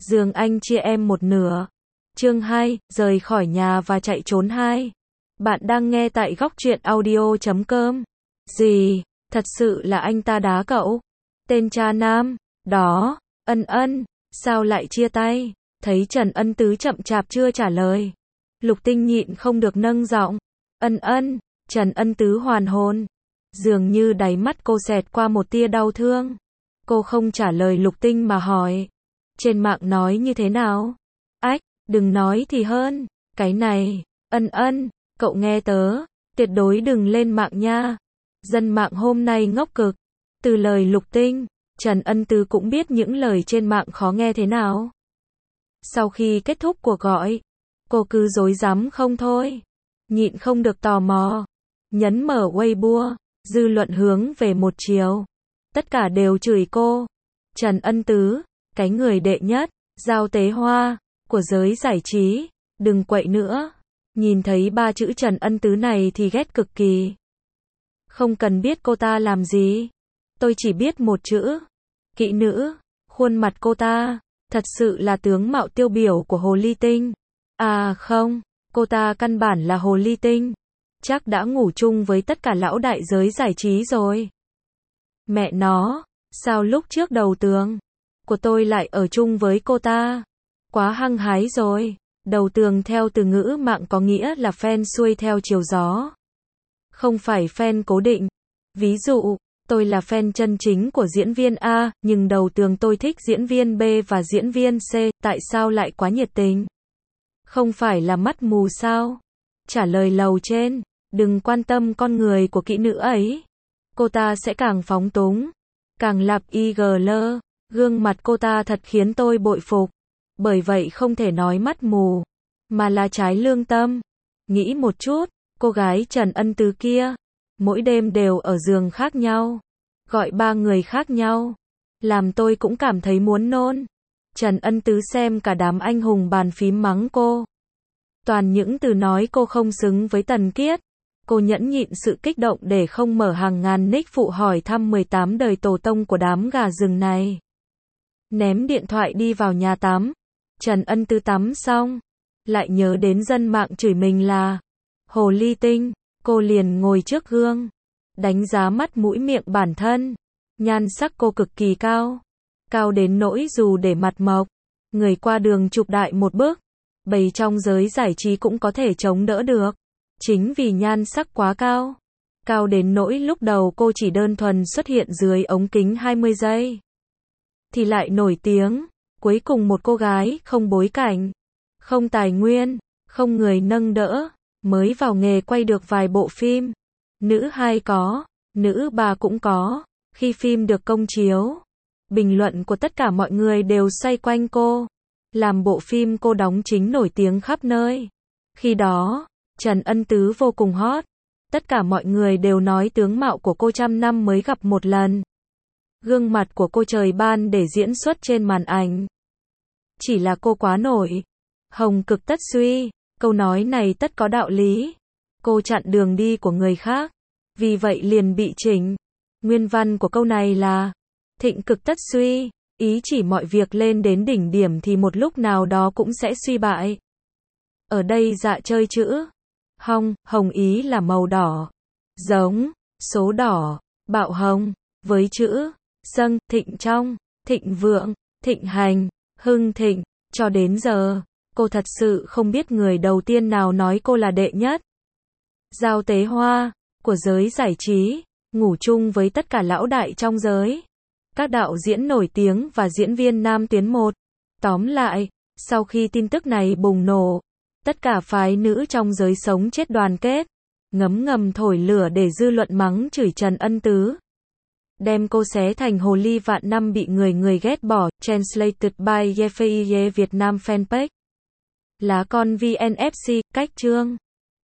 giường anh chia em một nửa. Chương 2, rời khỏi nhà và chạy trốn 2. Bạn đang nghe tại góc truyện audio.com. Gì? Thật sự là anh ta đá cậu? Tên cha nam, đó, Ân, sao lại chia tay? Thấy Trần Ân Tứ chậm chạp chưa trả lời. Lục Tinh nhịn không được nâng giọng. Ân, Trần Ân Tứ hoàn hồn. Dường như đáy mắt cô xẹt qua một tia đau thương. Cô không trả lời Lục Tinh mà hỏi. Trên mạng nói như thế nào? Ách, đừng nói thì hơn. Cái này, Ân, cậu nghe tớ, tuyệt đối đừng lên mạng nha. Dân mạng hôm nay ngốc cực. Từ lời Lục Tinh, Trần Ân Tứ cũng biết những lời trên mạng khó nghe thế nào. Sau khi kết thúc cuộc gọi, cô cứ rối rắm không thôi. Nhịn không được tò mò. Nhấn mở Weibo, dư luận hướng về một chiều. Tất cả đều chửi cô. Trần Ân Tứ, cái người đệ nhất, giao tế hoa, của giới giải trí, đừng quậy nữa. Nhìn thấy ba chữ Trần Ân Tứ này thì ghét cực kỳ. Không cần biết cô ta làm gì. Tôi chỉ biết một chữ. Kỹ nữ. Khuôn mặt cô ta, thật sự là tướng mạo tiêu biểu của hồ ly tinh. À không, cô ta căn bản là hồ ly tinh. Chắc đã ngủ chung với tất cả lão đại giới giải trí rồi. Mẹ nó, sao lúc trước đầu tường của tôi lại ở chung với cô ta? Quá hăng hái rồi. Đầu tường theo từ ngữ mạng có nghĩa là fan xuôi theo chiều gió. Không phải fan cố định. Ví dụ, tôi là fan chân chính của diễn viên A, nhưng đầu tường tôi thích diễn viên B và diễn viên C, tại sao lại quá nhiệt tình? Không phải là mắt mù sao? Trả lời lầu trên, đừng quan tâm con người của kỹ nữ ấy. Cô ta sẽ càng phóng túng, càng lặp IGL, gương mặt cô ta thật khiến tôi bội phục. Bởi vậy không thể nói mắt mù, mà là trái lương tâm. Nghĩ một chút, cô gái Trần Ân Tứ kia, mỗi đêm đều ở giường khác nhau, gọi 3 người khác nhau, làm tôi cũng cảm thấy muốn nôn. Trần Ân Tứ xem cả đám anh hùng bàn phím mắng cô. Toàn những từ nói cô không xứng với Tần Kiết. Cô nhẫn nhịn sự kích động để không mở hàng ngàn nick phụ hỏi thăm 18 đời tổ tông của đám gà rừng này. Ném điện thoại đi vào nhà tắm. Trần Ân Tứ tắm xong, lại nhớ đến dân mạng chửi mình là hồ ly tinh. Cô liền ngồi trước gương, đánh giá mắt mũi miệng bản thân. Nhan sắc cô cực kỳ cao. Cao đến nỗi dù để mặt mộc, người qua đường chụp đại một bước, bầy trong giới giải trí cũng có thể chống đỡ được. Chính vì nhan sắc quá cao. Cao đến nỗi lúc đầu cô chỉ đơn thuần xuất hiện dưới ống kính 20 giây. Thì lại nổi tiếng. Cuối cùng một cô gái không bối cảnh, không tài nguyên, không người nâng đỡ, mới vào nghề quay được vài bộ phim. Nữ 2 có, nữ 3 cũng có. Khi phim được công chiếu, bình luận của tất cả mọi người đều xoay quanh cô. Làm bộ phim cô đóng chính nổi tiếng khắp nơi. Khi đó, Trần Ân Tứ vô cùng hot. Tất cả mọi người đều nói tướng mạo của cô trăm năm mới gặp một lần. Gương mặt của cô trời ban để diễn xuất trên màn ảnh. Chỉ là cô quá nổi. Hồng cực tất suy. Câu nói này tất có đạo lý. Cô chặn đường đi của người khác, vì vậy liền bị chỉnh. Nguyên văn của câu này là thịnh cực tất suy. Ý chỉ mọi việc lên đến đỉnh điểm thì một lúc nào đó cũng sẽ suy bại. Ở đây dạ chơi chữ hồng ý là màu đỏ, giống, số đỏ, bạo hồng, với chữ dâng, thịnh trong, thịnh vượng, thịnh hành, hưng thịnh. Cho đến giờ, cô thật sự không biết người đầu tiên nào nói cô là đệ nhất. Giao tế hoa, của giới giải trí, ngủ chung với tất cả lão đại trong giới. Các đạo diễn nổi tiếng và diễn viên nam tuyến 1. Tóm lại, sau khi tin tức này bùng nổ, tất cả phái nữ trong giới sống chết đoàn kết, ngấm thổi lửa để dư luận mắng chửi Trần Ân Tứ. Đem cô xé thành hồ ly vạn năm bị người ghét bỏ. Translated by Yefeiye Việt Nam Fanpage. Lá con VNFC, cách chương.